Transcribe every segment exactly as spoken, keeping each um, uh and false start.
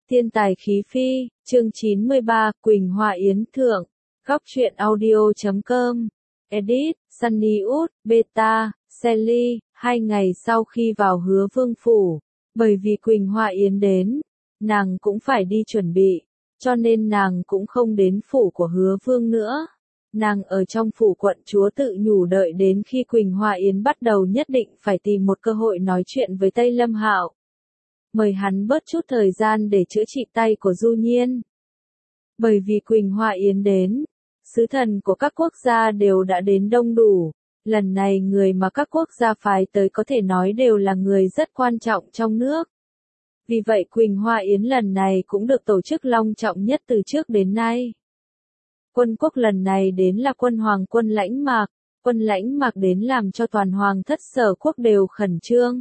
Thiên tài khí phi, chương chín mươi ba, Quỳnh Hoa Yến Thượng, góc truyện audio chấm com, edit, Sunny Út, Beta, Sally, hai ngày sau khi vào Hứa Vương phủ, bởi vì Quỳnh Hoa Yến đến, nàng cũng phải đi chuẩn bị, cho nên nàng cũng không đến phủ của Hứa Vương nữa. Nàng ở trong phủ quận chúa tự nhủ đợi đến khi Quỳnh Hoa Yến bắt đầu nhất định phải tìm một cơ hội nói chuyện với Tây Lâm Hạo. Mời hắn bớt chút thời gian để chữa trị tay của Du Nhiên. Bởi vì Quỳnh Hoa Yến đến, sứ thần của các quốc gia đều đã đến đông đủ, lần này người mà các quốc gia phái tới có thể nói đều là người rất quan trọng trong nước. Vì vậy Quỳnh Hoa Yến lần này cũng được tổ chức long trọng nhất từ trước đến nay. Quân quốc lần này đến là quân hoàng quân Lãnh Mạc, quân Lãnh Mạc đến làm cho toàn hoàng thất Sở quốc đều khẩn trương.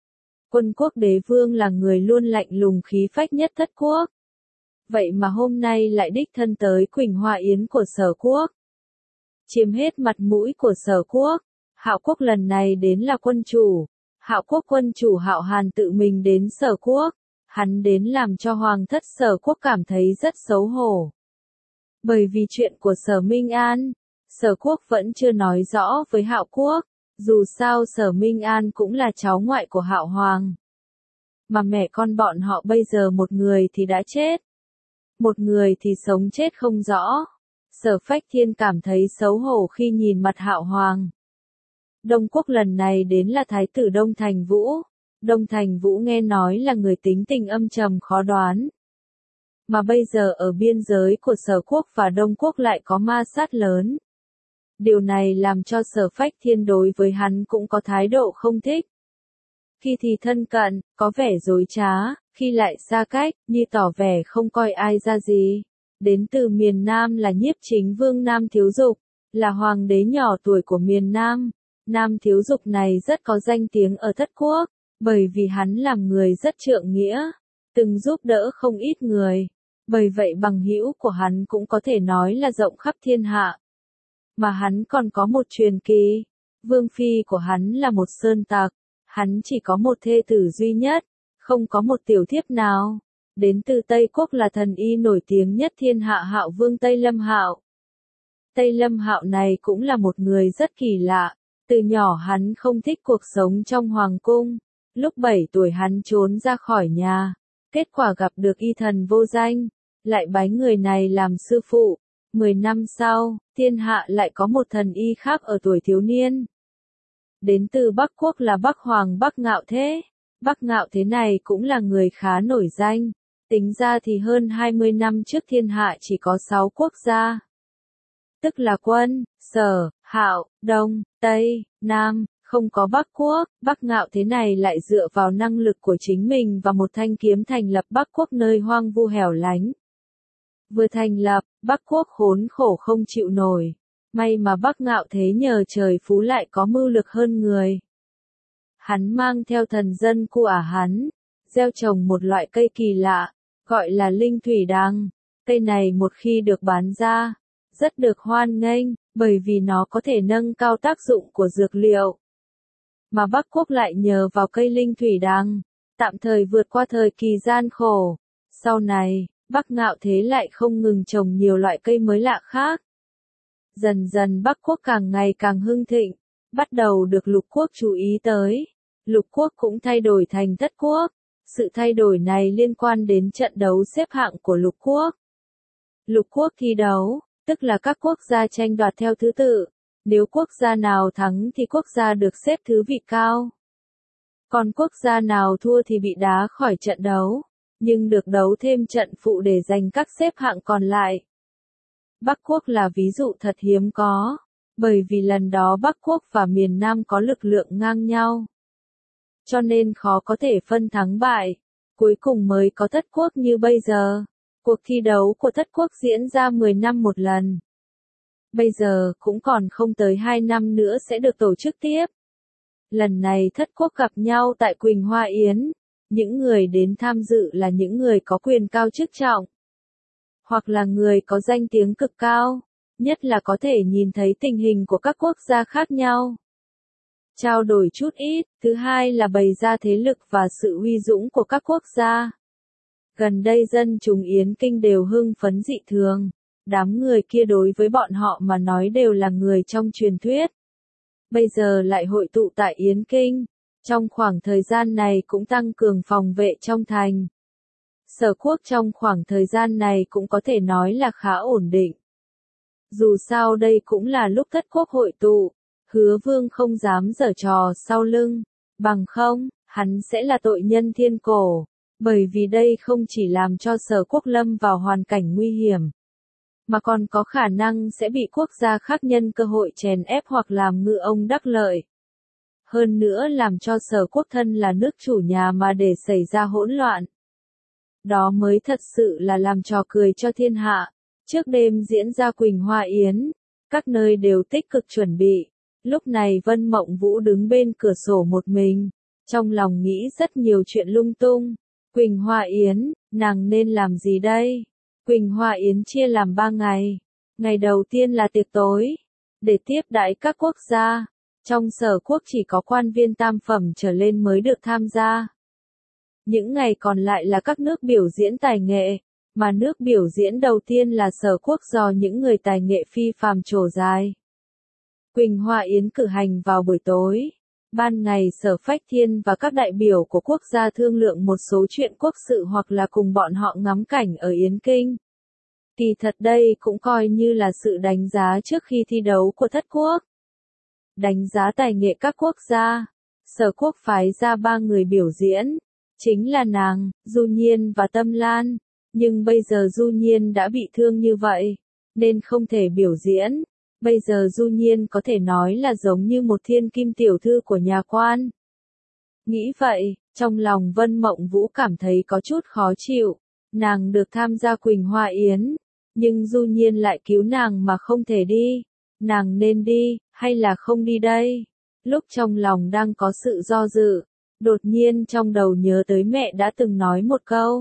Quân quốc đế vương là người luôn lạnh lùng khí phách nhất thất quốc. Vậy mà hôm nay lại đích thân tới Quỳnh Hoa Yến của Sở quốc. Chiếm hết mặt mũi của Sở quốc, Hạo quốc lần này đến là quân chủ. Hạo quốc quân chủ Hạo Hàn tự mình đến Sở quốc, hắn đến làm cho hoàng thất Sở quốc cảm thấy rất xấu hổ. Bởi vì chuyện của Sở Minh An, Sở quốc vẫn chưa nói rõ với Hạo quốc. Dù sao Sở Minh An cũng là cháu ngoại của Hạo Hoàng. Mà mẹ con bọn họ bây giờ một người thì đã chết. Một người thì sống chết không rõ. Sở Phách Thiên cảm thấy xấu hổ khi nhìn mặt Hạo Hoàng. Đông quốc lần này đến là Thái tử Đông Thành Vũ. Đông Thành Vũ nghe nói là người tính tình âm trầm khó đoán. Mà bây giờ ở biên giới của Sở quốc và Đông quốc lại có ma sát lớn. Điều này làm cho Sở Phách Thiên đối với hắn cũng có thái độ không thích. Khi thì thân cận, có vẻ dối trá, khi lại xa cách, như tỏ vẻ không coi ai ra gì. Đến từ miền Nam là Nhiếp Chính Vương Nam Thiếu Dục, là hoàng đế nhỏ tuổi của miền Nam. Nam Thiếu Dục này rất có danh tiếng ở thất quốc, bởi vì hắn làm người rất trượng nghĩa, từng giúp đỡ không ít người. Bởi vậy bằng hữu của hắn cũng có thể nói là rộng khắp thiên hạ. Mà hắn còn có một truyền kỳ, vương phi của hắn là một sơn tặc, hắn chỉ có một thê tử duy nhất, không có một tiểu thiếp nào. Đến từ Tây quốc là thần y nổi tiếng nhất thiên hạ Hạo Vương Tây Lâm Hạo. Tây Lâm Hạo này cũng là một người rất kỳ lạ, từ nhỏ hắn không thích cuộc sống trong hoàng cung, lúc bảy tuổi hắn trốn ra khỏi nhà, kết quả gặp được y thần vô danh, lại bái người này làm sư phụ. Mười năm sau, thiên hạ lại có một thần y khác ở tuổi thiếu niên. Đến từ Bắc quốc là Bắc Hoàng Bắc Ngạo Thế. Bắc Ngạo Thế này cũng là người khá nổi danh. Tính ra thì hơn hai mươi năm trước thiên hạ chỉ có sáu quốc gia. Tức là Quân, Sở, Hạo, Đông, Tây, Nam, không có Bắc quốc. Bắc Ngạo Thế này lại dựa vào năng lực của chính mình và một thanh kiếm thành lập Bắc quốc nơi hoang vu hẻo lánh. Vừa thành lập, Bắc quốc khốn khổ không chịu nổi. May mà Bắc Ngạo Thế nhờ trời phú lại có mưu lực hơn người. Hắn mang theo thần dân của hắn, gieo trồng một loại cây kỳ lạ, gọi là linh thủy đằng. Cây này một khi được bán ra, rất được hoan nghênh, bởi vì nó có thể nâng cao tác dụng của dược liệu. Mà Bắc quốc lại nhờ vào cây linh thủy đằng, tạm thời vượt qua thời kỳ gian khổ. Sau này, Bắc Ngạo Thế lại không ngừng trồng nhiều loại cây mới lạ khác. Dần dần Bắc quốc càng ngày càng hưng thịnh, bắt đầu được lục quốc chú ý tới. Lục quốc cũng thay đổi thành thất quốc. Sự thay đổi này liên quan đến trận đấu xếp hạng của lục quốc. Lục quốc thi đấu, tức là các quốc gia tranh đoạt theo thứ tự. Nếu quốc gia nào thắng thì quốc gia được xếp thứ vị cao. Còn quốc gia nào thua thì bị đá khỏi trận đấu. Nhưng được đấu thêm trận phụ để giành các xếp hạng còn lại. Bắc quốc là ví dụ thật hiếm có, bởi vì lần đó Bắc quốc và miền Nam có lực lượng ngang nhau. Cho nên khó có thể phân thắng bại, cuối cùng mới có thất quốc như bây giờ. Cuộc thi đấu của thất quốc diễn ra mười năm một lần. Bây giờ cũng còn không tới hai năm nữa sẽ được tổ chức tiếp. Lần này thất quốc gặp nhau tại Quỳnh Hoa Yến. Những người đến tham dự là những người có quyền cao chức trọng, hoặc là người có danh tiếng cực cao, nhất là có thể nhìn thấy tình hình của các quốc gia khác nhau. Trao đổi chút ít, thứ hai là bày ra thế lực và sự uy dũng của các quốc gia. Gần đây dân chúng Yến Kinh đều hưng phấn dị thường. Đám người kia đối với bọn họ mà nói đều là người trong truyền thuyết. Bây giờ lại hội tụ tại Yến Kinh. Trong khoảng thời gian này cũng tăng cường phòng vệ trong thành. Sở Quốc trong khoảng thời gian này cũng có thể nói là khá ổn định. Dù sao đây cũng là lúc thất quốc hội tụ, Hứa Vương không dám giở trò sau lưng, bằng không, hắn sẽ là tội nhân thiên cổ, bởi vì đây không chỉ làm cho Sở Quốc lâm vào hoàn cảnh nguy hiểm, mà còn có khả năng sẽ bị quốc gia khác nhân cơ hội chèn ép hoặc làm ngư ông đắc lợi. Hơn nữa làm cho Sở Quốc thân là nước chủ nhà mà để xảy ra hỗn loạn. Đó mới thật sự là làm trò cười cho thiên hạ. Trước đêm diễn ra Quỳnh Hoa Yến, các nơi đều tích cực chuẩn bị. Lúc này Vân Mộng Vũ đứng bên cửa sổ một mình, trong lòng nghĩ rất nhiều chuyện lung tung. Quỳnh Hoa Yến, nàng nên làm gì đây? Quỳnh Hoa Yến chia làm ba ngày. Ngày đầu tiên là tiệc tối, để tiếp đãi các quốc gia. Trong Sở Quốc chỉ có quan viên tam phẩm trở lên mới được tham gia. Những ngày còn lại là các nước biểu diễn tài nghệ, mà nước biểu diễn đầu tiên là Sở Quốc do những người tài nghệ phi phàm trổ dài. Quỳnh Hoa Yến cử hành vào buổi tối. Ban ngày Sở Phách Thiên và các đại biểu của quốc gia thương lượng một số chuyện quốc sự hoặc là cùng bọn họ ngắm cảnh ở Yến Kinh. Kỳ thật đây cũng coi như là sự đánh giá trước khi thi đấu của thất quốc. Đánh giá tài nghệ các quốc gia. Sở Quốc phái ra ba người biểu diễn. Chính là nàng, Du Nhiên và Tâm Lan. Nhưng bây giờ Du Nhiên đã bị thương như vậy, nên không thể biểu diễn. Bây giờ Du Nhiên có thể nói là giống như một thiên kim tiểu thư của nhà quan. Nghĩ vậy, trong lòng Vân Mộng Vũ cảm thấy có chút khó chịu. Nàng được tham gia Quỳnh Hoa Yến, nhưng Du Nhiên lại cứu nàng mà không thể đi. Nàng nên đi, hay là không đi đây? Lúc trong lòng đang có sự do dự, đột nhiên trong đầu nhớ tới mẹ đã từng nói một câu.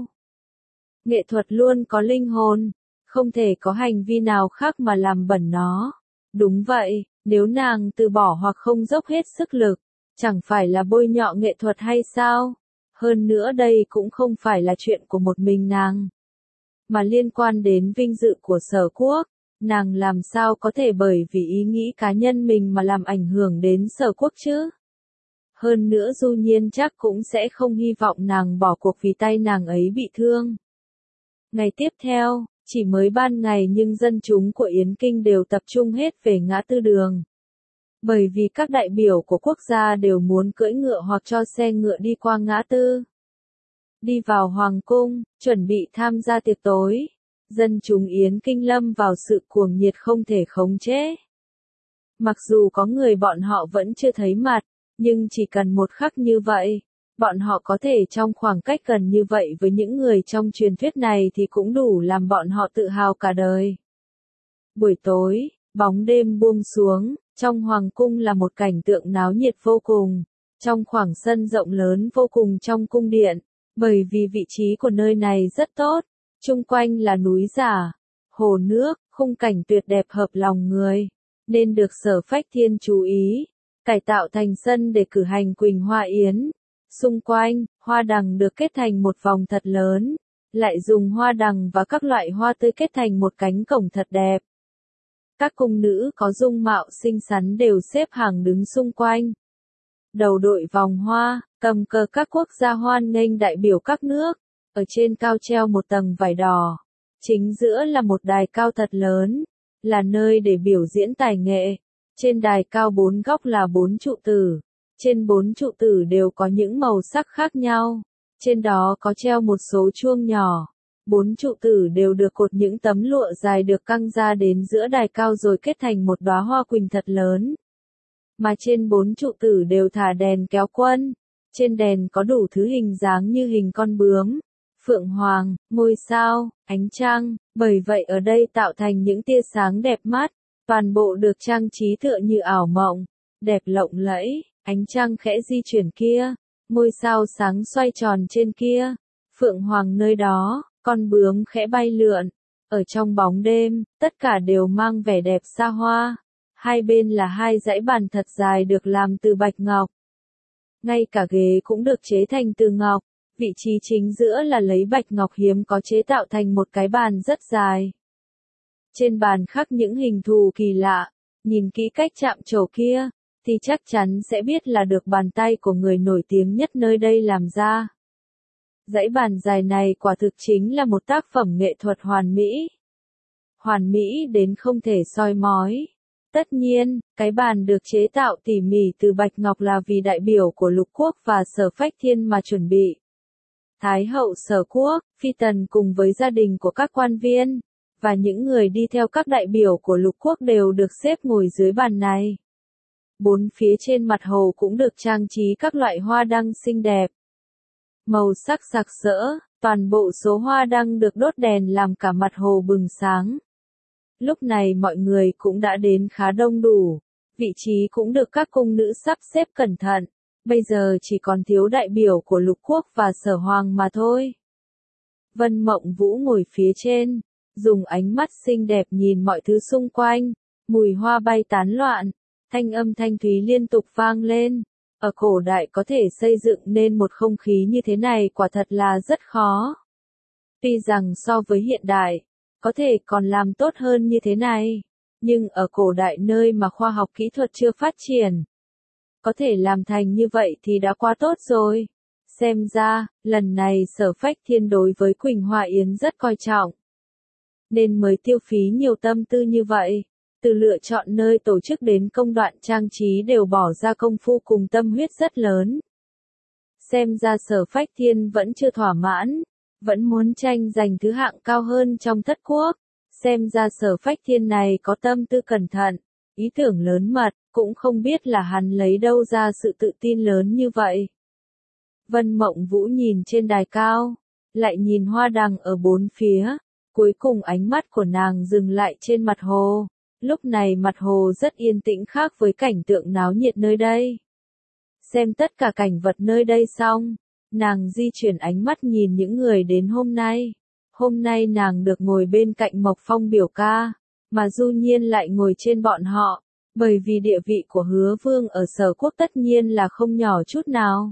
Nghệ thuật luôn có linh hồn, không thể có hành vi nào khác mà làm bẩn nó. Đúng vậy, nếu nàng từ bỏ hoặc không dốc hết sức lực, chẳng phải là bôi nhọ nghệ thuật hay sao? Hơn nữa đây cũng không phải là chuyện của một mình nàng, mà liên quan đến vinh dự của Sở Quốc. Nàng làm sao có thể bởi vì ý nghĩ cá nhân mình mà làm ảnh hưởng đến Sở Quốc chứ? Hơn nữa Du Nhiên chắc cũng sẽ không hy vọng nàng bỏ cuộc vì tay nàng ấy bị thương. Ngày tiếp theo, chỉ mới ban ngày nhưng dân chúng của Yến Kinh đều tập trung hết về ngã tư đường. Bởi vì các đại biểu của quốc gia đều muốn cưỡi ngựa hoặc cho xe ngựa đi qua ngã tư. Đi vào Hoàng Cung, chuẩn bị tham gia tiệc tối. Dân chúng Yến Kinh lâm vào sự cuồng nhiệt không thể khống chế. Mặc dù có người bọn họ vẫn chưa thấy mặt, nhưng chỉ cần một khắc như vậy, bọn họ có thể trong khoảng cách gần như vậy với những người trong truyền thuyết này thì cũng đủ làm bọn họ tự hào cả đời. Buổi tối, bóng đêm buông xuống, trong Hoàng Cung là một cảnh tượng náo nhiệt vô cùng. Trong khoảng sân rộng lớn vô cùng trong cung điện, bởi vì vị trí của nơi này rất tốt. Chung quanh là núi giả, hồ nước, khung cảnh tuyệt đẹp hợp lòng người, nên được Sở Phách Thiên chú ý, cải tạo thành sân để cử hành Quỳnh Hoa Yến. Xung quanh, hoa đằng được kết thành một vòng thật lớn, lại dùng hoa đằng và các loại hoa tươi kết thành một cánh cổng thật đẹp. Các cung nữ có dung mạo xinh xắn đều xếp hàng đứng xung quanh. Đầu đội vòng hoa, cầm cờ các quốc gia hoan nghênh đại biểu các nước. Ở trên cao treo một tầng vải đỏ. Chính giữa là một đài cao thật lớn, là nơi để biểu diễn tài nghệ. Trên đài cao bốn góc là bốn trụ tử. Trên bốn trụ tử đều có những màu sắc khác nhau. Trên đó có treo một số chuông nhỏ. Bốn trụ tử đều được cột những tấm lụa dài được căng ra đến giữa đài cao rồi kết thành một đóa hoa quỳnh thật lớn. Mà trên bốn trụ tử đều thả đèn kéo quân. Trên đèn có đủ thứ hình dáng như hình con bướm, phượng hoàng, ngôi sao, ánh trăng, bởi vậy ở đây tạo thành những tia sáng đẹp mắt, toàn bộ được trang trí tựa như ảo mộng, đẹp lộng lẫy, ánh trăng khẽ di chuyển kia, ngôi sao sáng xoay tròn trên kia, phượng hoàng nơi đó, con bướm khẽ bay lượn, ở trong bóng đêm, tất cả đều mang vẻ đẹp xa hoa, hai bên là hai dãy bàn thật dài được làm từ bạch ngọc. Ngay cả ghế cũng được chế thành từ ngọc. Vị trí chính giữa là lấy bạch ngọc hiếm có chế tạo thành một cái bàn rất dài. Trên bàn khắc những hình thù kỳ lạ, nhìn kỹ cách chạm trổ kia, thì chắc chắn sẽ biết là được bàn tay của người nổi tiếng nhất nơi đây làm ra. Dãy bàn dài này quả thực chính là một tác phẩm nghệ thuật hoàn mỹ. Hoàn mỹ đến không thể soi mói. Tất nhiên, cái bàn được chế tạo tỉ mỉ từ bạch ngọc là vì đại biểu của Lục Quốc và Sở Phách Thiên mà chuẩn bị. Thái hậu Sở Quốc, Phi Tần cùng với gia đình của các quan viên, và những người đi theo các đại biểu của Lục Quốc đều được xếp ngồi dưới bàn này. Bốn phía trên mặt hồ cũng được trang trí các loại hoa đăng xinh đẹp. Màu sắc sặc sỡ, toàn bộ số hoa đăng được đốt đèn làm cả mặt hồ bừng sáng. Lúc này mọi người cũng đã đến khá đông đủ, vị trí cũng được các cung nữ sắp xếp cẩn thận, bây giờ chỉ còn thiếu đại biểu của Lục Quốc và Sở Hoàng mà thôi. Vân Mộng Vũ ngồi phía trên, dùng ánh mắt xinh đẹp nhìn mọi thứ xung quanh, mùi hoa bay tán loạn, thanh âm thanh thúy liên tục vang lên. Ở cổ đại có thể xây dựng nên một không khí như thế này quả thật là rất khó. Tuy rằng so với hiện đại, có thể còn làm tốt hơn như thế này, nhưng ở cổ đại nơi mà khoa học kỹ thuật chưa phát triển, có thể làm thành như vậy thì đã quá tốt rồi. Xem ra, lần này Sở Phách Thiên đối với Quỳnh Hoa Yến rất coi trọng, nên mới tiêu phí nhiều tâm tư như vậy. Từ lựa chọn nơi tổ chức đến công đoạn trang trí đều bỏ ra công phu cùng tâm huyết rất lớn. Xem ra Sở Phách Thiên vẫn chưa thỏa mãn, vẫn muốn tranh giành thứ hạng cao hơn trong thất quốc. Xem ra Sở Phách Thiên này có tâm tư cẩn thận, ý tưởng lớn mật, cũng không biết là hắn lấy đâu ra sự tự tin lớn như vậy. Vân Mộng Vũ nhìn trên đài cao, lại nhìn hoa đằng ở bốn phía, cuối cùng ánh mắt của nàng dừng lại trên mặt hồ. Lúc này mặt hồ rất yên tĩnh khác với cảnh tượng náo nhiệt nơi đây. Xem tất cả cảnh vật nơi đây xong, nàng di chuyển ánh mắt nhìn những người đến hôm nay. Hôm nay nàng được ngồi bên cạnh Mộc Phong biểu ca, mà Du Nhiên lại ngồi trên bọn họ, bởi vì địa vị của Hứa Vương ở Sở Quốc tất nhiên là không nhỏ chút nào.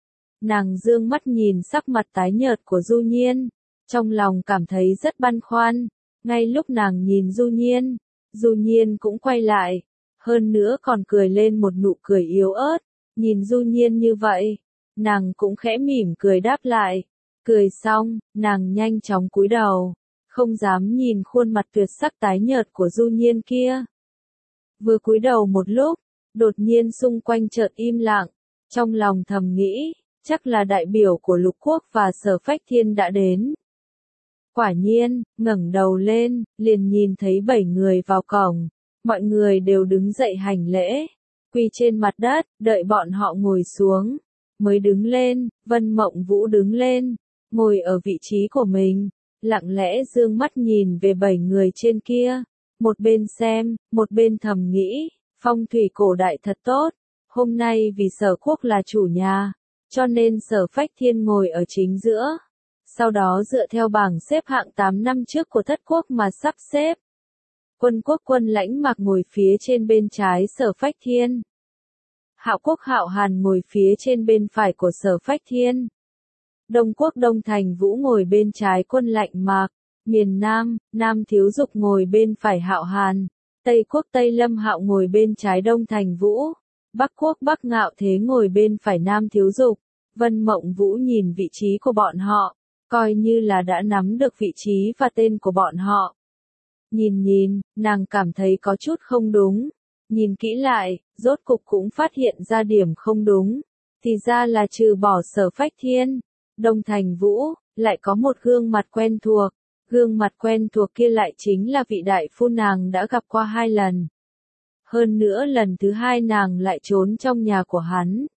Nàng dương mắt nhìn sắc mặt tái nhợt của Du Nhiên, trong lòng cảm thấy rất băn khoăn. Ngay lúc nàng nhìn Du Nhiên, Du Nhiên cũng quay lại, hơn nữa còn cười lên một nụ cười yếu ớt, nhìn Du Nhiên như vậy, nàng cũng khẽ mỉm cười đáp lại, cười xong, nàng nhanh chóng cúi đầu, không dám nhìn khuôn mặt tuyệt sắc tái nhợt của Du Nhiên kia. Vừa cúi đầu một lúc, đột nhiên xung quanh chợt im lặng, trong lòng thầm nghĩ, chắc là đại biểu của Lục Quốc và Sở Phách Thiên đã đến. Quả nhiên, ngẩng đầu lên, liền nhìn thấy bảy người vào cổng, mọi người đều đứng dậy hành lễ, quỳ trên mặt đất, đợi bọn họ ngồi xuống, mới đứng lên. Vân Mộng Vũ đứng lên, ngồi ở vị trí của mình, lặng lẽ dương mắt nhìn về bảy người trên kia, một bên xem, một bên thầm nghĩ, phong thủy cổ đại thật tốt, hôm nay vì Sở Quốc là chủ nhà, cho nên Sở Phách Thiên ngồi ở chính giữa. Sau đó dựa theo bảng xếp hạng tám năm trước của thất quốc mà sắp xếp. Quân Quốc Quân Lãnh Mạc ngồi phía trên bên trái Sở Phách Thiên. Hạo Quốc Hạo Hàn ngồi phía trên bên phải của Sở Phách Thiên. Đông Quốc Đông Thành Vũ ngồi bên trái Quân Lãnh Mạc. Miền Nam, Nam Thiếu Dục ngồi bên phải Hạo Hàn. Tây Quốc Tây Lâm Hạo ngồi bên trái Đông Thành Vũ. Bắc Quốc Bắc Ngạo Thế ngồi bên phải Nam Thiếu Dục. Vân Mộng Vũ nhìn vị trí của bọn họ, coi như là đã nắm được vị trí và tên của bọn họ. Nhìn nhìn, nàng cảm thấy có chút không đúng. Nhìn kỹ lại, rốt cục cũng phát hiện ra điểm không đúng. Thì ra là trừ bỏ Sở Phách Thiên, Đông Thành Vũ, lại có một gương mặt quen thuộc. Gương mặt quen thuộc kia lại chính là vị đại phu nàng đã gặp qua hai lần. Hơn nữa lần thứ hai nàng lại trốn trong nhà của hắn.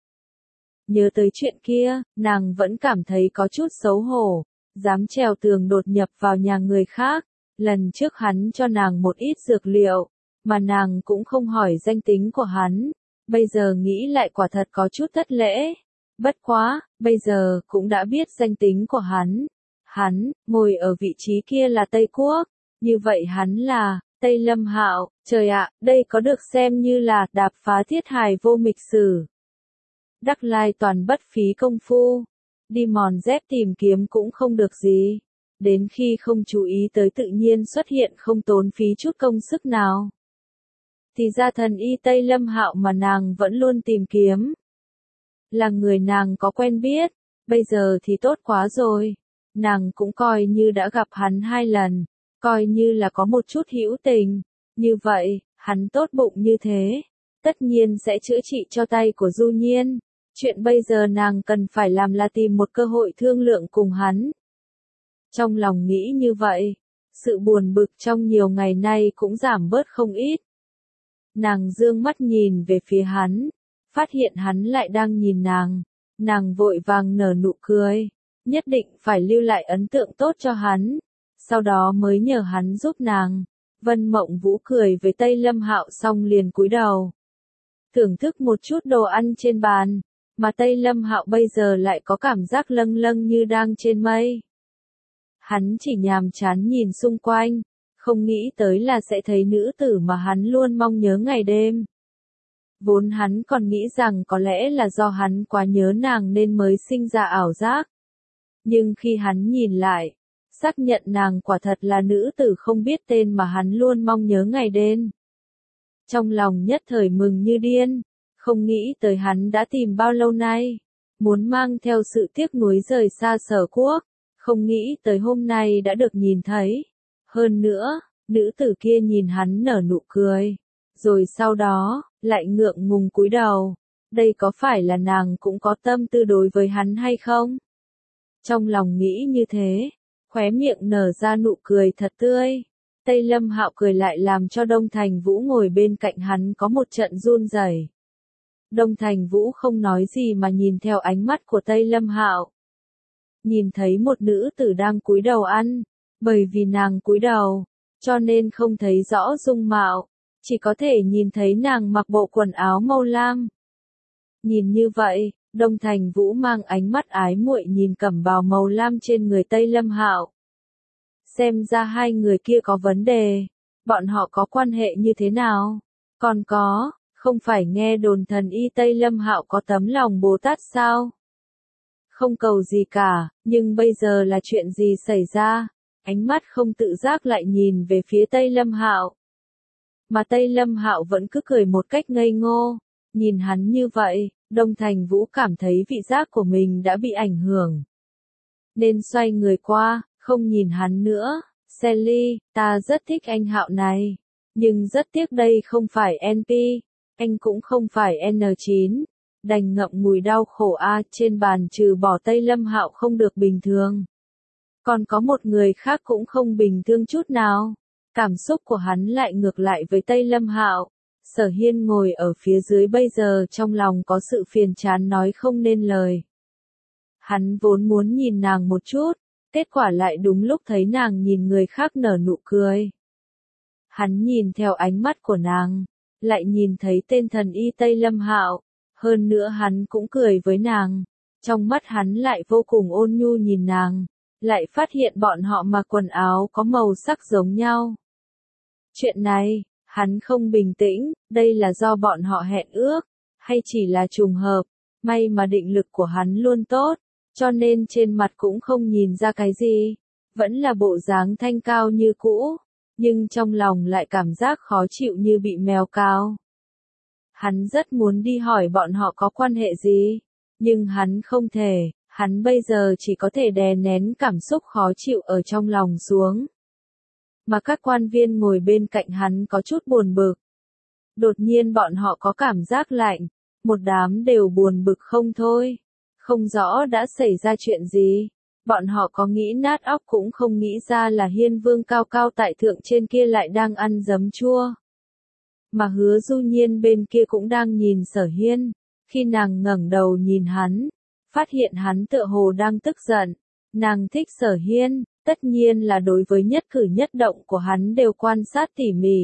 Nhớ tới chuyện kia, nàng vẫn cảm thấy có chút xấu hổ, dám trèo tường đột nhập vào nhà người khác. Lần trước hắn cho nàng một ít dược liệu, mà nàng cũng không hỏi danh tính của hắn. Bây giờ nghĩ lại quả thật có chút thất lễ. Bất quá, bây giờ cũng đã biết danh tính của hắn. Hắn, ngồi ở vị trí kia là Tây Quốc. Như vậy hắn là Tây Lâm Hạo. Trời ạ, đây có được xem như là đạp phá thiết hài vô mịch sử. Đắc lai toàn bất phí công phu. đi mòn dép tìm kiếm cũng không được gì. Đến khi không chú ý tới tự nhiên xuất hiện không tốn phí chút công sức nào. Thì ra thần y Tây Lâm Hạo mà nàng vẫn luôn tìm kiếm. Là người nàng có quen biết, bây giờ thì tốt quá rồi. Nàng cũng coi như đã gặp hắn hai lần, coi như là có một chút hữu tình. Như vậy, hắn tốt bụng như thế, tất nhiên sẽ chữa trị cho tay của Du Nhiên. Chuyện bây giờ nàng cần phải làm là tìm một cơ hội thương lượng cùng hắn. Trong lòng nghĩ như vậy, sự buồn bực trong nhiều ngày nay cũng giảm bớt không ít. Nàng dương mắt nhìn về phía hắn, phát hiện hắn lại đang nhìn nàng. Nàng vội vàng nở nụ cười, nhất định phải lưu lại ấn tượng tốt cho hắn, sau đó mới nhờ hắn giúp nàng. Vân Mộng Vũ cười với Tây Lâm Hạo xong liền cúi đầu, thưởng thức một chút đồ ăn trên bàn, mà Tây Lâm Hạo bây giờ lại có cảm giác lâng lâng như đang trên mây. Hắn chỉ nhàm chán nhìn xung quanh, không nghĩ tới là sẽ thấy nữ tử mà hắn luôn mong nhớ ngày đêm. Vốn hắn còn nghĩ rằng có lẽ là do hắn quá nhớ nàng nên mới sinh ra ảo giác. Nhưng khi hắn nhìn lại, xác nhận nàng quả thật là nữ tử không biết tên mà hắn luôn mong nhớ ngày đêm. Trong lòng nhất thời mừng như điên, không nghĩ tới hắn đã tìm bao lâu nay, muốn mang theo sự tiếc nuối rời xa Sở Quốc, không nghĩ tới hôm nay đã được nhìn thấy. Hơn nữa, nữ tử kia nhìn hắn nở nụ cười, rồi sau đó, lại ngượng ngùng cúi đầu. Đây có phải là nàng cũng có tâm tư đối với hắn hay không? Trong lòng nghĩ như thế, khóe miệng nở ra nụ cười thật tươi. Tây Lâm Hạo cười lại làm cho Đông Thành Vũ ngồi bên cạnh hắn có một trận run rẩy. Đông Thành Vũ không nói gì mà nhìn theo ánh mắt của Tây Lâm Hạo. Nhìn thấy một nữ tử đang cúi đầu ăn, bởi vì nàng cúi đầu, cho nên không thấy rõ dung mạo, chỉ có thể nhìn thấy nàng mặc bộ quần áo màu lam. Nhìn như vậy, Đông Thành Vũ mang ánh mắt ái muội nhìn cẩm bào màu lam trên người Tây Lâm Hạo. Xem ra hai người kia có vấn đề, bọn họ có quan hệ như thế nào? Còn có, không phải nghe đồn thần y Tây Lâm Hạo có tấm lòng Bồ Tát sao? Không cầu gì cả, nhưng bây giờ là chuyện gì xảy ra? Ánh mắt không tự giác lại nhìn về phía Tây Lâm Hạo. Mà Tây Lâm Hạo vẫn cứ cười một cách ngây ngô, nhìn hắn như vậy, Đông Thành Vũ cảm thấy vị giác của mình đã bị ảnh hưởng. Nên xoay người qua, không nhìn hắn nữa. Sally, ta rất thích anh Hạo này, nhưng rất tiếc đây không phải en pê, anh cũng không phải en chín. Đành ngậm ngùi đau khổ a, trên bàn trừ bỏ Tây Lâm Hạo không được bình thường, còn có một người khác cũng không bình thường chút nào. Cảm xúc của hắn lại ngược lại với Tây Lâm Hạo. Sở Hiên ngồi ở phía dưới bây giờ trong lòng có sự phiền chán nói không nên lời. Hắn vốn muốn nhìn nàng một chút, kết quả lại đúng lúc thấy nàng nhìn người khác nở nụ cười. Hắn nhìn theo ánh mắt của nàng, lại nhìn thấy tên thần y Tây Lâm Hạo, hơn nữa hắn cũng cười với nàng. Trong mắt hắn lại vô cùng ôn nhu nhìn nàng, lại phát hiện bọn họ mặc quần áo có màu sắc giống nhau. Chuyện này, hắn không bình tĩnh, đây là do bọn họ hẹn ước, hay chỉ là trùng hợp? May mà định lực của hắn luôn tốt, cho nên trên mặt cũng không nhìn ra cái gì, vẫn là bộ dáng thanh cao như cũ, nhưng trong lòng lại cảm giác khó chịu như bị mèo cào. Hắn rất muốn đi hỏi bọn họ có quan hệ gì, nhưng hắn không thể, hắn bây giờ chỉ có thể đè nén cảm xúc khó chịu ở trong lòng xuống. Mà các quan viên ngồi bên cạnh hắn có chút buồn bực. Đột nhiên bọn họ có cảm giác lạnh, một đám đều buồn bực không thôi. Không rõ đã xảy ra chuyện gì, bọn họ có nghĩ nát óc cũng không nghĩ ra là Hiên Vương cao cao tại thượng trên kia lại đang ăn giấm chua. Mà Hứa Du Nhiên bên kia cũng đang nhìn Sở Hiên, khi nàng ngẩng đầu nhìn hắn, phát hiện hắn tựa hồ đang tức giận. Nàng thích Sở Hiên, tất nhiên là đối với nhất cử nhất động của hắn đều quan sát tỉ mỉ,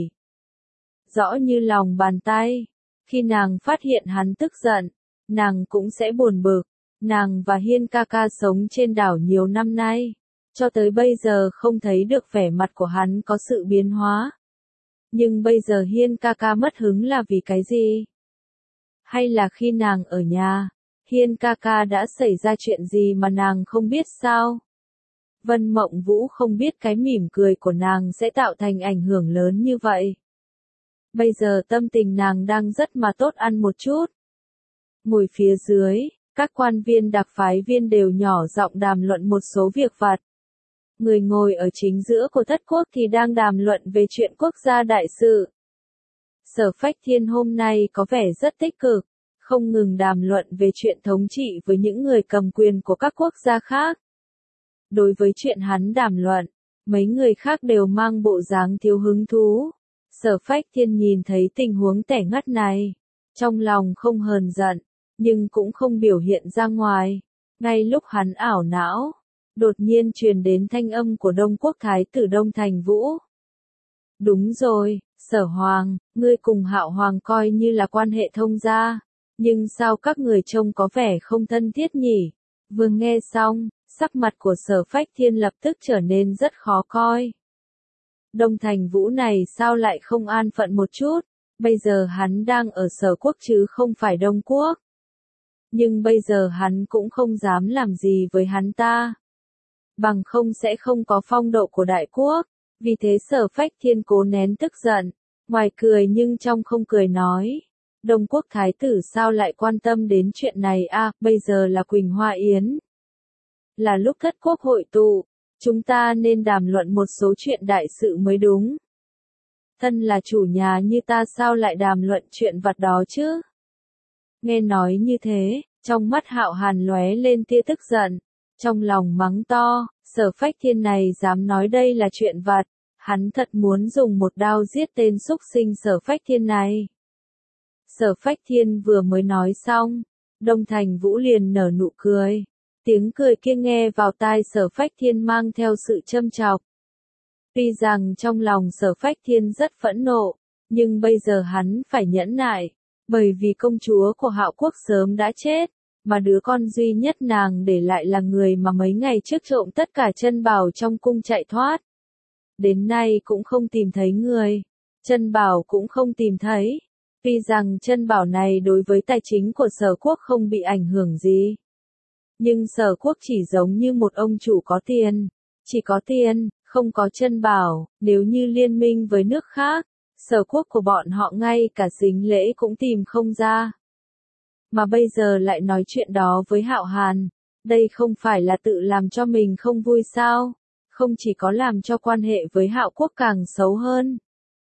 rõ như lòng bàn tay. Khi nàng phát hiện hắn tức giận, nàng cũng sẽ buồn bực. Nàng và Hiên ca ca sống trên đảo nhiều năm nay, cho tới bây giờ không thấy được vẻ mặt của hắn có sự biến hóa. Nhưng bây giờ Hiên ca ca mất hứng là vì cái gì? Hay là khi nàng ở nhà, Hiên ca ca đã xảy ra chuyện gì mà nàng không biết sao? Vân Mộng Vũ không biết cái mỉm cười của nàng sẽ tạo thành ảnh hưởng lớn như vậy. Bây giờ tâm tình nàng đang rất mà tốt ăn một chút. Ngồi phía dưới, các quan viên đặc phái viên đều nhỏ giọng đàm luận một số việc vặt. Người ngồi ở chính giữa của thất quốc thì đang đàm luận về chuyện quốc gia đại sự. Sở Phách Thiên hôm nay có vẻ rất tích cực, không ngừng đàm luận về chuyện thống trị với những người cầm quyền của các quốc gia khác. Đối với chuyện hắn đàm luận, mấy người khác đều mang bộ dáng thiếu hứng thú. Sở Phách Thiên nhìn thấy tình huống tẻ ngắt này, trong lòng không hờn giận, nhưng cũng không biểu hiện ra ngoài. Ngay lúc hắn ảo não, đột nhiên truyền đến thanh âm của Đông Quốc Thái tử Đông Thành Vũ. Đúng rồi, Sở Hoàng, ngươi cùng Hạo Hoàng coi như là quan hệ thông gia, nhưng sao các người trông có vẻ không thân thiết nhỉ? Vừa nghe xong, sắc mặt của Sở Phách Thiên lập tức trở nên rất khó coi. Đông Thành Vũ này sao lại không an phận một chút, bây giờ hắn đang ở Sở Quốc chứ không phải Đông Quốc. Nhưng bây giờ hắn cũng không dám làm gì với hắn ta. Bằng không sẽ không có phong độ của đại quốc, vì thế Sở Phách Thiên cố nén tức giận, ngoài cười nhưng trong không cười nói. Đông Quốc Thái tử sao lại quan tâm đến chuyện này à, bây giờ là Quỳnh Hoa Yến. Là lúc thất quốc hội tụ, chúng ta nên đàm luận một số chuyện đại sự mới đúng. Thân là chủ nhà như ta sao lại đàm luận chuyện vặt đó chứ? Nghe nói như thế, trong mắt Hạo Hàn lóe lên tia tức giận, trong lòng mắng to, Sở Phách Thiên này dám nói đây là chuyện vặt, hắn thật muốn dùng một đao giết tên xúc sinh Sở Phách Thiên này. Sở Phách Thiên vừa mới nói xong, Đông Thành Vũ liền nở nụ cười. Tiếng cười kia nghe vào tai Sở Phách Thiên mang theo sự châm chọc. Tuy rằng trong lòng Sở Phách Thiên rất phẫn nộ, nhưng bây giờ hắn phải nhẫn nại, bởi vì công chúa của Hạo Quốc sớm đã chết, mà đứa con duy nhất nàng để lại là người mà mấy ngày trước trộm tất cả chân bảo trong cung chạy thoát. Đến nay cũng không tìm thấy người, chân bảo cũng không tìm thấy. Tuy rằng chân bảo này đối với tài chính của Sở Quốc không bị ảnh hưởng gì. Nhưng Sở Quốc chỉ giống như một ông chủ có tiền, chỉ có tiền, không có chân bảo, nếu như liên minh với nước khác, Sở Quốc của bọn họ ngay cả sính lễ cũng tìm không ra. Mà bây giờ lại nói chuyện đó với Hạo Hàn, đây không phải là tự làm cho mình không vui sao, không chỉ có làm cho quan hệ với Hạo Quốc càng xấu hơn.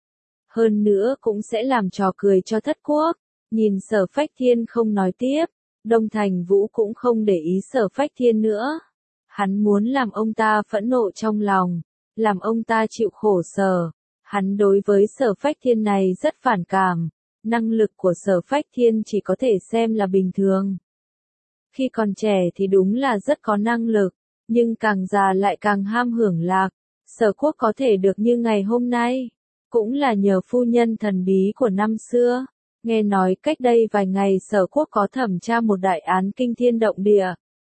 Hơn nữa cũng sẽ làm trò cười cho thất quốc. Nhìn Sở Phách Thiên không nói tiếp, Đông Thành Vũ cũng không để ý Sở Phách Thiên nữa. Hắn muốn làm ông ta phẫn nộ trong lòng, làm ông ta chịu khổ sở. Hắn đối với Sở Phách Thiên này rất phản cảm, năng lực của Sở Phách Thiên chỉ có thể xem là bình thường. Khi còn trẻ thì đúng là rất có năng lực, nhưng càng già lại càng ham hưởng lạc. Sở Quốc có thể được như ngày hôm nay, cũng là nhờ phu nhân thần bí của năm xưa. Nghe nói cách đây vài ngày Sở Quốc có thẩm tra một đại án kinh thiên động địa.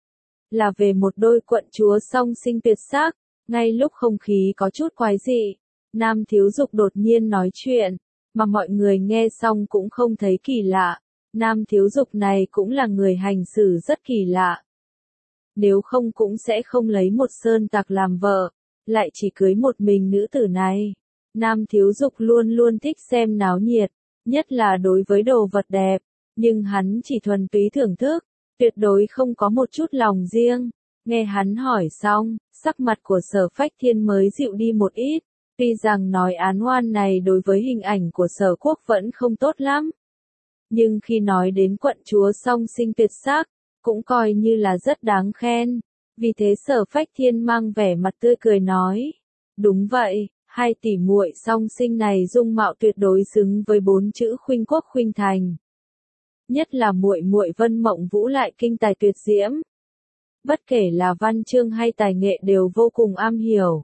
Là về một đôi quận chúa song sinh tuyệt sắc, ngay lúc không khí có chút quái dị. Nam Thiếu Dục đột nhiên nói chuyện, mà mọi người nghe xong cũng không thấy kỳ lạ. Nam Thiếu Dục này cũng là người hành xử rất kỳ lạ. Nếu không cũng sẽ không lấy một sơn tặc làm vợ, lại chỉ cưới một mình nữ tử này. Nam Thiếu Dục luôn luôn thích xem náo nhiệt, nhất là đối với đồ vật đẹp, nhưng hắn chỉ thuần túy thưởng thức, tuyệt đối không có một chút lòng riêng. Nghe hắn hỏi xong, sắc mặt của Sở Phách Thiên mới dịu đi một ít, tuy rằng nói án oan này đối với hình ảnh của Sở Quốc vẫn không tốt lắm. Nhưng khi nói đến quận chúa song sinh tuyệt sắc, cũng coi như là rất đáng khen. Vì thế Sở Phách Thiên mang vẻ mặt tươi cười nói, đúng vậy, hai tỷ muội song sinh này dung mạo tuyệt đối xứng với bốn chữ khuynh quốc khuynh thành. Nhất là muội muội Vân Mộng Vũ lại kinh tài tuyệt diễm. Bất kể là văn chương hay tài nghệ đều vô cùng am hiểu.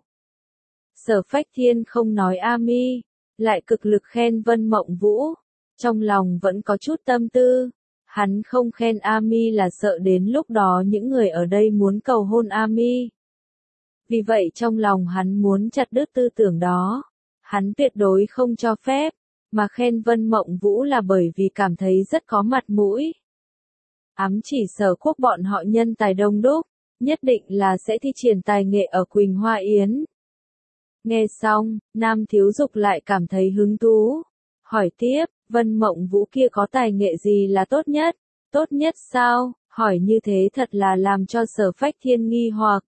Sở Phách Thiên không nói a mi, lại cực lực khen Vân Mộng Vũ. Trong lòng vẫn có chút tâm tư. Hắn không khen a mi là sợ đến lúc đó những người ở đây muốn cầu hôn a mi. Vì vậy trong lòng hắn muốn chặt đứt tư tưởng đó. Hắn tuyệt đối không cho phép, mà khen Vân Mộng Vũ là bởi vì cảm thấy rất có mặt mũi. ám chỉ Sở Quốc bọn họ nhân tài đông đúc, nhất định là sẽ thi triển tài nghệ ở Quỳnh Hoa Yến. Nghe xong, Nam Thiếu Dục lại cảm thấy hứng thú, hỏi tiếp, Vân Mộng Vũ kia có tài nghệ gì là tốt nhất? Tốt nhất sao? Hỏi như thế thật là làm cho Sở Phách Thiên nghi hoặc.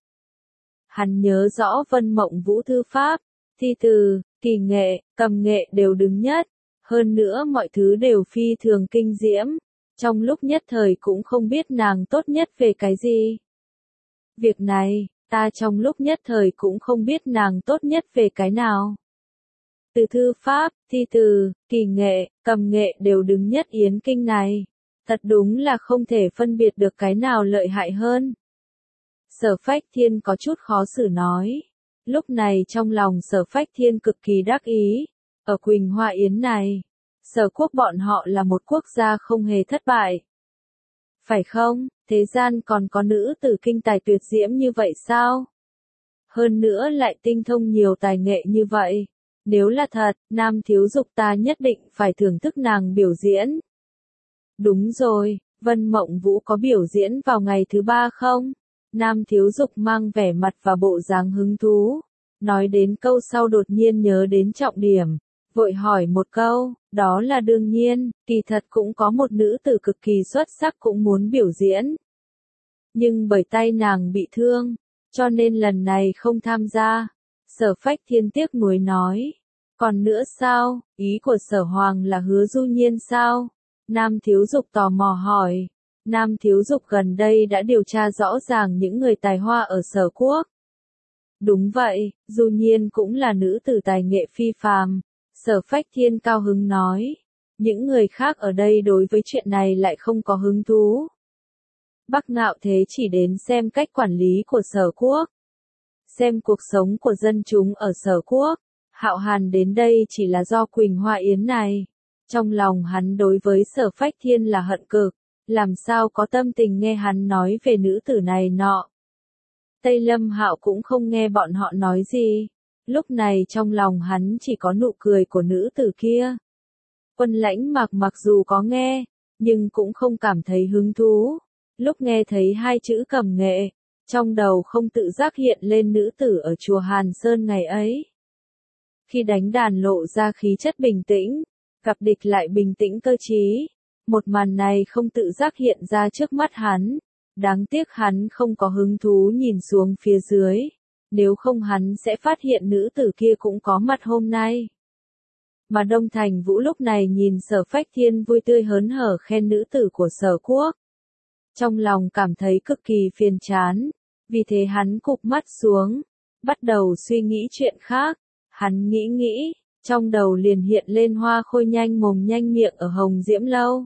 Hắn nhớ rõ Vân Mộng Vũ thư pháp, thi từ, kỳ nghệ, cầm nghệ đều đứng nhất, hơn nữa mọi thứ đều phi thường kinh diễm, trong lúc nhất thời cũng không biết nàng tốt nhất về cái gì. Việc này, ta trong lúc nhất thời cũng không biết nàng tốt nhất về cái nào. Từ thư pháp, thi từ, kỳ nghệ, cầm nghệ đều đứng nhất yến kinh này. Thật đúng là không thể phân biệt được cái nào lợi hại hơn. Sở Phách Thiên có chút khó xử nói. Lúc này trong lòng Sở Phách Thiên cực kỳ đắc ý. Ở Quỳnh Hoa Yến này, Sở Quốc bọn họ là một quốc gia không hề thất bại. Phải không, thế gian còn có nữ tử kinh tài tuyệt diễm như vậy sao? Hơn nữa lại tinh thông nhiều tài nghệ như vậy. Nếu là thật, Nam Thiếu Dục ta nhất định phải thưởng thức nàng biểu diễn. Đúng rồi, Vân Mộng Vũ có biểu diễn vào ngày thứ ba không? Nam Thiếu Dục mang vẻ mặt và bộ dáng hứng thú. Nói đến câu sau đột nhiên nhớ đến trọng điểm. Vội hỏi một câu, đó là đương nhiên, kỳ thật cũng có một nữ tử cực kỳ xuất sắc cũng muốn biểu diễn. Nhưng bởi tay nàng bị thương, cho nên lần này không tham gia. Sở Phách Thiên tiếc nuối nói. Còn nữa sao, ý của Sở Hoàng là Hứa Du Nhiên sao? Nam Thiếu Dục tò mò hỏi. Nam Thiếu Dục gần đây đã điều tra rõ ràng những người tài hoa ở Sở Quốc. Đúng vậy, Du Nhiên cũng là nữ tử tài nghệ phi phàm. Sở Phách Thiên cao hứng nói. Những người khác ở đây đối với chuyện này lại không có hứng thú. Bắc Ngạo Thế chỉ đến xem cách quản lý của Sở Quốc. Xem cuộc sống của dân chúng ở Sở Quốc. Hạo Hàn đến đây chỉ là do Quỳnh Hoa Yến này. Trong lòng hắn đối với Sở Phách Thiên là hận cực, làm sao có tâm tình nghe hắn nói về nữ tử này nọ. Tây Lâm Hạo cũng không nghe bọn họ nói gì, lúc này trong lòng hắn chỉ có nụ cười của nữ tử kia. Quân Lãnh Mặc mặc dù có nghe, nhưng cũng không cảm thấy hứng thú. Lúc nghe thấy hai chữ cầm nghệ, trong đầu không tự giác hiện lên nữ tử ở chùa Hàn Sơn ngày ấy. Khi đánh đàn lộ ra khí chất bình tĩnh, gặp địch lại bình tĩnh cơ trí. Một màn này không tự giác hiện ra trước mắt hắn. Đáng tiếc hắn không có hứng thú nhìn xuống phía dưới. Nếu không hắn sẽ phát hiện nữ tử kia cũng có mặt hôm nay. Mà Đông Thành Vũ lúc này nhìn Sở Phách Thiên vui tươi hớn hở khen nữ tử của Sở Quốc. Trong lòng cảm thấy cực kỳ phiền chán. Vì thế hắn cụp mắt xuống. Bắt đầu suy nghĩ chuyện khác. Hắn nghĩ nghĩ. Trong đầu liền hiện lên Hoa Khôi nhanh mồm nhanh miệng ở Hồng Diễm Lâu.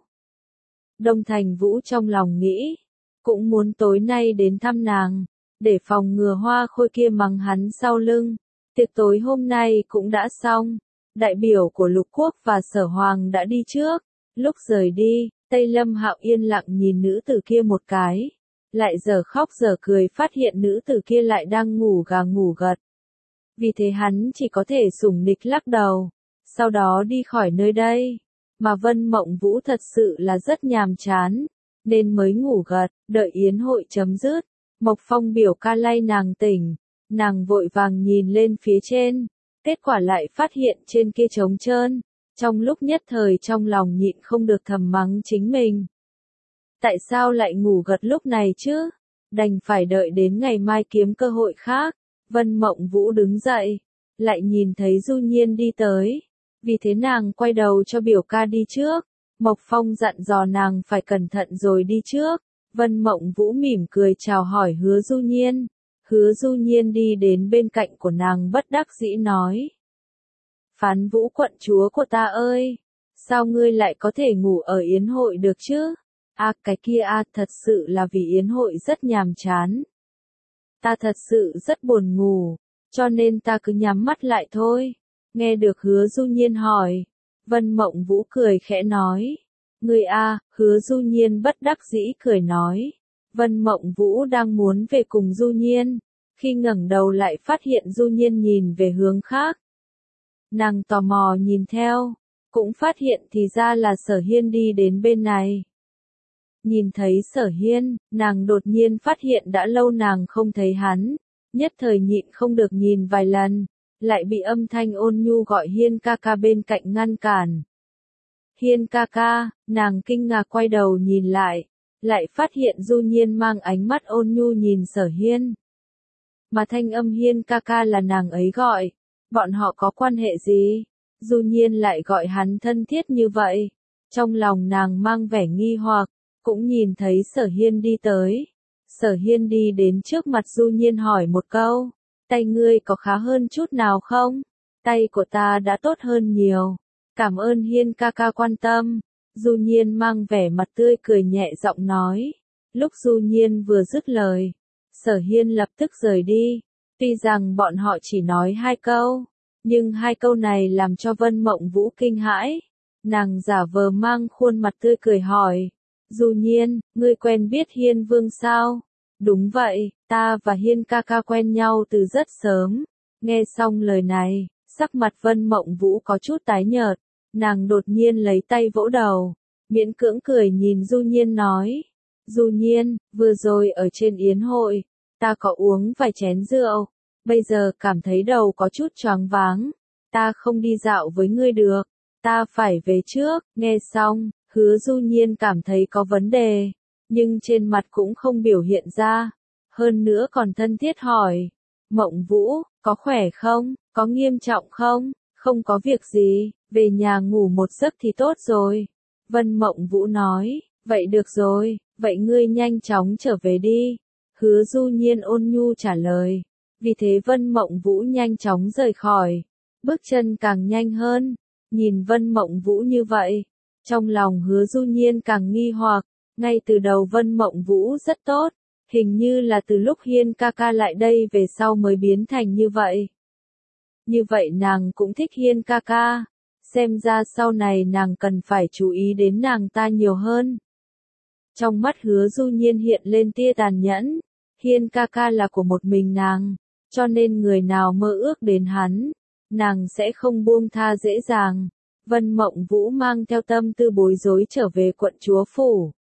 Đông Thành Vũ trong lòng nghĩ, cũng muốn tối nay đến thăm nàng, để phòng ngừa Hoa Khôi kia mắng hắn sau lưng. Tiệc tối hôm nay cũng đã xong, đại biểu của Lục Quốc và Sở Hoàng đã đi trước. Lúc rời đi, Tây Lâm Hạo yên lặng nhìn nữ tử kia một cái, lại giờ khóc giờ cười phát hiện nữ tử kia lại đang ngủ gà ngủ gật. Vì thế hắn chỉ có thể sủng nịch lắc đầu, sau đó đi khỏi nơi đây. Mà Vân Mộng Vũ thật sự là rất nhàm chán, nên mới ngủ gật, đợi yến hội chấm dứt. Mộc Phong biểu ca lay nàng tỉnh, nàng vội vàng nhìn lên phía trên, kết quả lại phát hiện trên kia trống trơn. Trong lúc nhất thời trong lòng nhịn không được thầm mắng chính mình. Tại sao lại ngủ gật lúc này chứ? Đành phải đợi đến ngày mai kiếm cơ hội khác. Vân Mộng Vũ đứng dậy, lại nhìn thấy Du Nhiên đi tới. Vì thế nàng quay đầu cho biểu ca đi trước. Mộc Phong dặn dò nàng phải cẩn thận rồi đi trước. Vân Mộng Vũ mỉm cười chào hỏi Hứa Du Nhiên. Hứa Du Nhiên đi đến bên cạnh của nàng bất đắc dĩ nói. Phán Vũ quận chúa của ta ơi, sao ngươi lại có thể ngủ ở yến hội được chứ? À cái kia à thật sự là vì yến hội rất nhàm chán. Ta thật sự rất buồn ngủ, cho nên ta cứ nhắm mắt lại thôi. Nghe được Hứa Du Nhiên hỏi, Vân Mộng Vũ cười khẽ nói. Ngươi a, Hứa Du Nhiên bất đắc dĩ cười nói. Vân Mộng Vũ đang muốn về cùng Du Nhiên, khi ngẩng đầu lại phát hiện Du Nhiên nhìn về hướng khác. Nàng tò mò nhìn theo, cũng phát hiện thì ra là Sở Hiên đi đến bên này. Nhìn thấy Sở Hiên, nàng đột nhiên phát hiện đã lâu nàng không thấy hắn, nhất thời nhịn không được nhìn vài lần, lại bị âm thanh ôn nhu gọi Hiên ca ca bên cạnh ngăn cản. Hiên ca ca, nàng kinh ngạc quay đầu nhìn lại, lại phát hiện Du Nhiên mang ánh mắt ôn nhu nhìn Sở Hiên. Mà thanh âm Hiên ca ca là nàng ấy gọi, bọn họ có quan hệ gì? Du Nhiên lại gọi hắn thân thiết như vậy. Trong lòng nàng mang vẻ nghi hoặc, cũng nhìn thấy Sở Hiên đi tới. Sở Hiên đi đến trước mặt Du Nhiên hỏi một câu, tay ngươi có khá hơn chút nào không? Tay của ta đã tốt hơn nhiều. Cảm ơn Hiên ca ca quan tâm. Du Nhiên mang vẻ mặt tươi cười nhẹ giọng nói. Lúc Du Nhiên vừa dứt lời, Sở Hiên lập tức rời đi. Tuy rằng bọn họ chỉ nói hai câu, nhưng hai câu này làm cho Vân Mộng Vũ kinh hãi. Nàng giả vờ mang khuôn mặt tươi cười hỏi. Du Nhiên, ngươi quen biết Hiên Vương sao? Đúng vậy, ta và Hiên ca ca quen nhau từ rất sớm. Nghe xong lời này, sắc mặt Vân Mộng Vũ có chút tái nhợt. Nàng đột nhiên lấy tay vỗ đầu, miễn cưỡng cười nhìn Du Nhiên nói. Du Nhiên, vừa rồi ở trên yến hội, ta có uống vài chén rượu, bây giờ cảm thấy đầu có chút choáng váng. Ta không đi dạo với ngươi được, ta phải về trước. Nghe xong, Hứa Du Nhiên cảm thấy có vấn đề, nhưng trên mặt cũng không biểu hiện ra. Hơn nữa còn thân thiết hỏi. Mộng Vũ, có khỏe không? Có nghiêm trọng không? Không có việc gì, về nhà ngủ một giấc thì tốt rồi. Vân Mộng Vũ nói, vậy được rồi, vậy ngươi nhanh chóng trở về đi. Hứa Du Nhiên ôn nhu trả lời. Vì thế Vân Mộng Vũ nhanh chóng rời khỏi, bước chân càng nhanh hơn. Nhìn Vân Mộng Vũ như vậy, trong lòng Hứa Du Nhiên càng nghi hoặc. Ngay từ đầu Vân Mộng Vũ rất tốt, hình như là từ lúc Hiên ca ca lại đây về sau mới biến thành như vậy. Như vậy nàng cũng thích Hiên ca ca, xem ra sau này nàng cần phải chú ý đến nàng ta nhiều hơn. Trong mắt Hứa Du Nhiên hiện lên tia tàn nhẫn, Hiên ca ca là của một mình nàng, cho nên người nào mơ ước đến hắn, nàng sẽ không buông tha dễ dàng. Vân Mộng Vũ mang theo tâm tư bối rối trở về quận chúa phủ.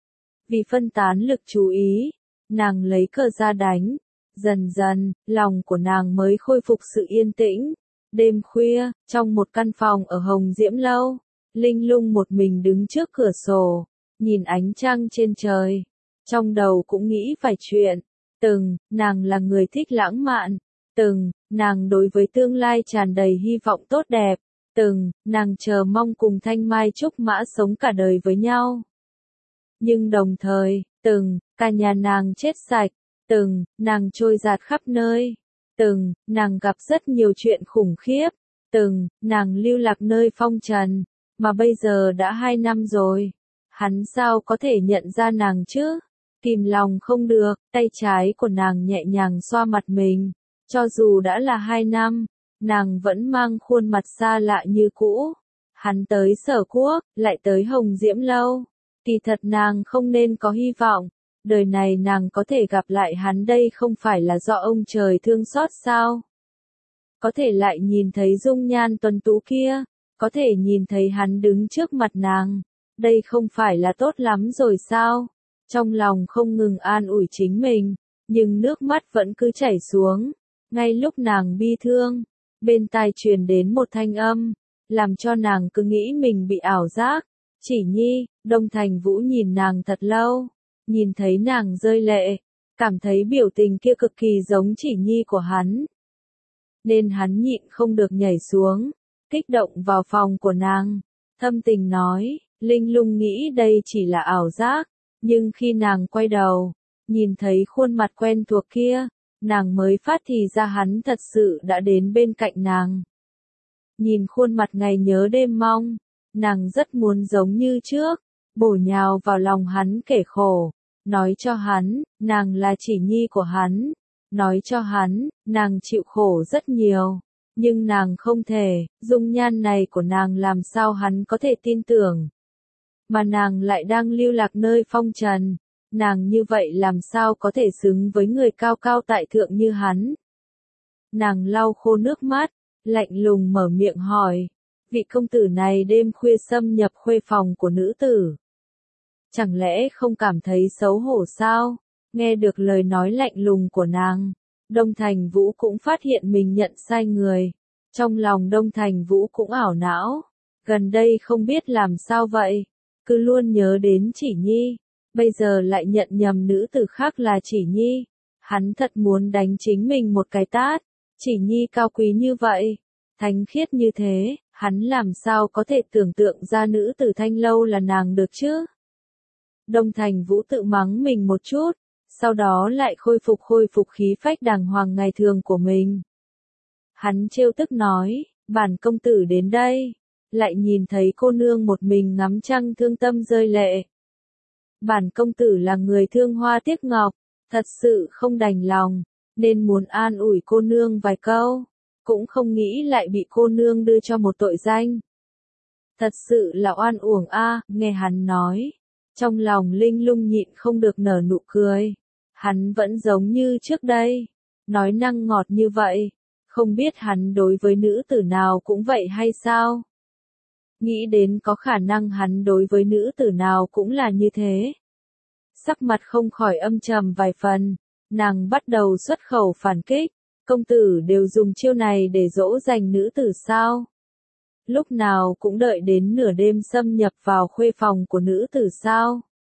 Vì phân tán lực chú ý, nàng lấy cờ ra đánh. Dần dần, lòng của nàng mới khôi phục sự yên tĩnh. Đêm khuya, trong một căn phòng ở Hồng Diễm Lâu, Linh Lung một mình đứng trước cửa sổ, nhìn ánh trăng trên trời. Trong đầu cũng nghĩ vài chuyện. Từng, nàng là người thích lãng mạn. Từng, nàng đối với tương lai tràn đầy hy vọng tốt đẹp. Từng, nàng chờ mong cùng Thanh Mai Trúc Mã sống cả đời với nhau. Nhưng đồng thời, từng, cả nhà nàng chết sạch. Từng, nàng trôi dạt khắp nơi. Từng, nàng gặp rất nhiều chuyện khủng khiếp. Từng, nàng lưu lạc nơi phong trần. Mà bây giờ đã hai năm rồi. Hắn sao có thể nhận ra nàng chứ? Kìm lòng không được, tay trái của nàng nhẹ nhàng xoa mặt mình. Cho dù đã là hai năm, nàng vẫn mang khuôn mặt xa lạ như cũ. Hắn tới Sở Quốc, lại tới Hồng Diễm Lâu. Kỳ thật nàng không nên có hy vọng. Đời này nàng có thể gặp lại hắn đây không phải là do ông trời thương xót sao? Có thể lại nhìn thấy dung nhan tuấn tú kia, có thể nhìn thấy hắn đứng trước mặt nàng, đây không phải là tốt lắm rồi sao? Trong lòng không ngừng an ủi chính mình, nhưng nước mắt vẫn cứ chảy xuống. Ngay lúc nàng bi thương, bên tai truyền đến một thanh âm, làm cho nàng cứ nghĩ mình bị ảo giác. Chỉ Nhi. Đông Thành Vũ nhìn nàng thật lâu. Nhìn thấy nàng rơi lệ, cảm thấy biểu tình kia cực kỳ giống Chỉ Nhi của hắn. Nên hắn nhịn không được nhảy xuống, kích động vào phòng của nàng, thâm tình nói, Linh Lung nghĩ đây chỉ là ảo giác, nhưng khi nàng quay đầu, nhìn thấy khuôn mặt quen thuộc kia, nàng mới phát thì ra hắn thật sự đã đến bên cạnh nàng. Nhìn khuôn mặt ngày nhớ đêm mong, nàng rất muốn giống như trước, bổ nhào vào lòng hắn kể khổ. Nói cho hắn, nàng là Chỉ Nhi của hắn. Nói cho hắn, nàng chịu khổ rất nhiều. Nhưng nàng không thể, dung nhan này của nàng làm sao hắn có thể tin tưởng. Mà nàng lại đang lưu lạc nơi phong trần. Nàng như vậy làm sao có thể xứng với người cao cao tại thượng như hắn. Nàng lau khô nước mắt, lạnh lùng mở miệng hỏi. Vị công tử này đêm khuya xâm nhập khuê phòng của nữ tử. Chẳng lẽ không cảm thấy xấu hổ sao? Nghe được lời nói lạnh lùng của nàng, Đông Thành Vũ cũng phát hiện mình nhận sai người. Trong lòng Đông Thành Vũ cũng ảo não. Gần đây không biết làm sao vậy. Cứ luôn nhớ đến Chỉ Nhi. Bây giờ lại nhận nhầm nữ tử khác là Chỉ Nhi. Hắn thật muốn đánh chính mình một cái tát. Chỉ Nhi cao quý như vậy, thánh khiết như thế, hắn làm sao có thể tưởng tượng ra nữ tử Thanh Lâu là nàng được chứ? Đông Thành Vũ tự mắng mình một chút, sau đó lại khôi phục khôi phục khí phách đàng hoàng ngày thường của mình. Hắn trêu tức nói, bản công tử đến đây, lại nhìn thấy cô nương một mình ngắm trăng thương tâm rơi lệ. Bản công tử là người thương hoa tiếc ngọc, thật sự không đành lòng, nên muốn an ủi cô nương vài câu, cũng không nghĩ lại bị cô nương đưa cho một tội danh. Thật sự là oan uổng a, nghe hắn nói. Trong lòng Linh Lung nhịn không được nở nụ cười. Hắn vẫn giống như trước đây, nói năng ngọt như vậy, không biết hắn đối với nữ tử nào cũng vậy hay sao? Nghĩ đến có khả năng hắn đối với nữ tử nào cũng là như thế. Sắc mặt không khỏi âm trầm vài phần, nàng bắt đầu xuất khẩu phản kích, công tử đều dùng chiêu này để dỗ dành nữ tử sao? Lúc nào cũng đợi đến nửa đêm xâm nhập vào khuê phòng của nữ tử sao?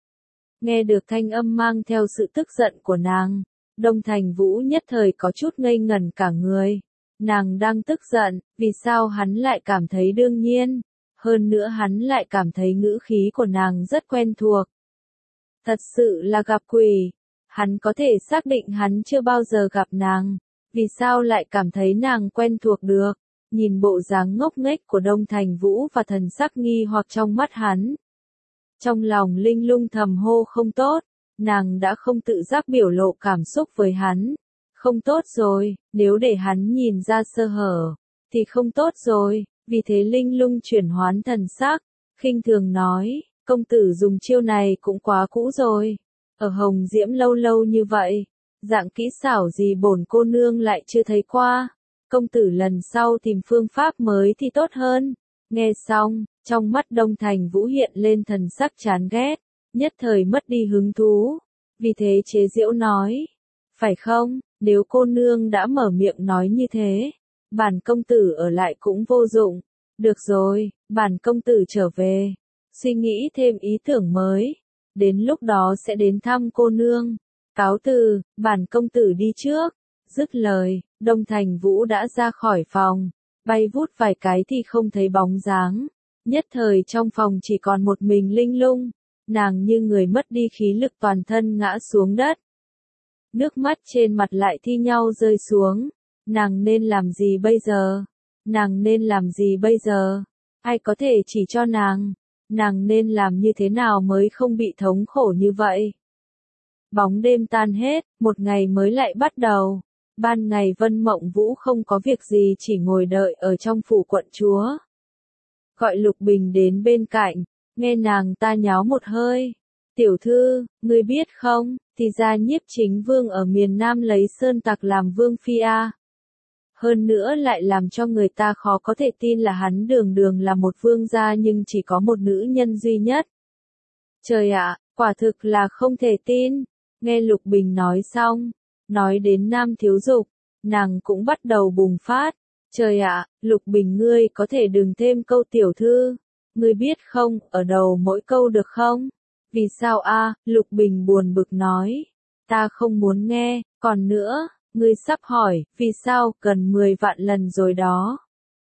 Nghe được thanh âm mang theo sự tức giận của nàng, Đông Thành Vũ nhất thời có chút ngây ngẩn cả người. Nàng đang tức giận, vì sao hắn lại cảm thấy đương nhiên, hơn nữa hắn lại cảm thấy ngữ khí của nàng rất quen thuộc. Thật sự là gặp quỷ, hắn có thể xác định hắn chưa bao giờ gặp nàng, vì sao lại cảm thấy nàng quen thuộc được? Nhìn bộ dáng ngốc nghếch của Đông Thành Vũ và thần sắc nghi hoặc trong mắt hắn. Trong lòng Linh Lung thầm hô không tốt, nàng đã không tự giác biểu lộ cảm xúc với hắn. Không tốt rồi, nếu để hắn nhìn ra sơ hở, thì không tốt rồi, vì thế Linh Lung chuyển hoán thần sắc, khinh thường nói, công tử dùng chiêu này cũng quá cũ rồi. Ở Hồng Diễm lâu lâu như vậy, dạng kỹ xảo gì bổn cô nương lại chưa thấy qua. Công tử lần sau tìm phương pháp mới thì tốt hơn. Nghe xong, trong mắt Đông Thành Vũ hiện lên thần sắc chán ghét, nhất thời mất đi hứng thú. Vì thế chế giễu nói, phải không, nếu cô nương đã mở miệng nói như thế, bản công tử ở lại cũng vô dụng. Được rồi, bản công tử trở về, suy nghĩ thêm ý tưởng mới, đến lúc đó sẽ đến thăm cô nương. Cáo từ, bản công tử đi trước. Dứt lời, Đông Thành Vũ đã ra khỏi phòng, bay vút vài cái thì không thấy bóng dáng. Nhất thời trong phòng chỉ còn một mình Linh Lung, nàng như người mất đi khí lực toàn thân ngã xuống đất. Nước mắt trên mặt lại thi nhau rơi xuống, nàng nên làm gì bây giờ? Nàng nên làm gì bây giờ? Ai có thể chỉ cho nàng? Nàng nên làm như thế nào mới không bị thống khổ như vậy? Bóng đêm tan hết, một ngày mới lại bắt đầu. Ban ngày Vân Mộng Vũ không có việc gì chỉ ngồi đợi ở trong phủ quận chúa. Gọi Lục Bình đến bên cạnh, nghe nàng ta nháo một hơi. Tiểu thư, ngươi biết không, thì ra Nhiếp Chính Vương ở miền Nam lấy sơn tặc làm vương phi a. Hơn nữa lại làm cho người ta khó có thể tin là hắn đường đường là một vương gia nhưng chỉ có một nữ nhân duy nhất. Trời ạ, quả thực là không thể tin. Nghe Lục Bình nói xong, nói đến Nam Thiếu Dục, nàng cũng bắt đầu bùng phát. Trời ạ, Lục Bình ngươi có thể đừng thêm câu tiểu thư. Ngươi biết không, ở đầu mỗi câu được không? Vì sao a? Lục Bình buồn bực nói. Ta không muốn nghe, còn nữa, ngươi sắp hỏi, vì sao, cần mười vạn lần rồi đó.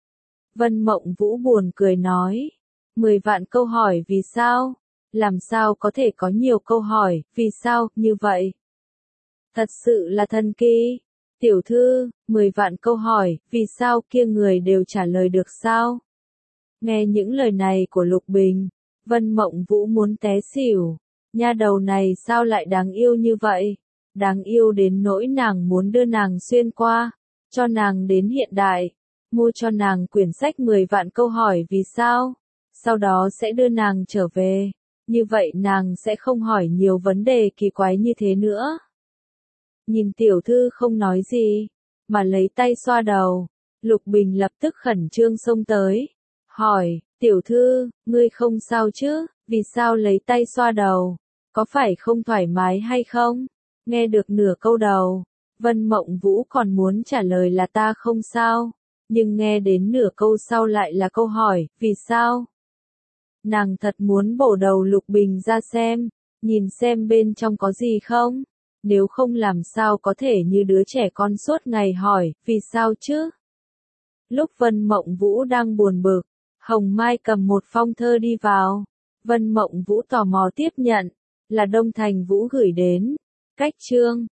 Vân Mộng Vũ buồn cười nói. mười vạn câu hỏi vì sao? Làm sao có thể có nhiều câu hỏi, vì sao, như vậy? Thật sự là thần kỳ. Tiểu thư, mười vạn câu hỏi, vì sao kia người đều trả lời được sao? Nghe những lời này của Lục Bình, Vân Mộng Vũ muốn té xỉu. Nha đầu này sao lại đáng yêu như vậy? Đáng yêu đến nỗi nàng muốn đưa nàng xuyên qua, cho nàng đến hiện đại, mua cho nàng quyển sách mười vạn câu hỏi vì sao? Sau đó sẽ đưa nàng trở về. Như vậy nàng sẽ không hỏi nhiều vấn đề kỳ quái như thế nữa. Nhìn tiểu thư không nói gì, mà lấy tay xoa đầu, Lục Bình lập tức khẩn trương xông tới, hỏi, Tiểu thư, ngươi không sao chứ, vì sao lấy tay xoa đầu, có phải không thoải mái hay không? Nghe được nửa câu đầu, Vân Mộng Vũ còn muốn trả lời là ta không sao, nhưng nghe đến nửa câu sau lại là câu hỏi, vì sao? Nàng thật muốn bổ đầu Lục Bình ra xem, nhìn xem bên trong có gì không? Nếu không làm sao có thể như đứa trẻ con suốt ngày hỏi, vì sao chứ? Lúc Vân Mộng Vũ đang buồn bực, Hồng Mai cầm một phong thơ đi vào. Vân Mộng Vũ tò mò tiếp nhận, là Đông Thành Vũ gửi đến. Cách chương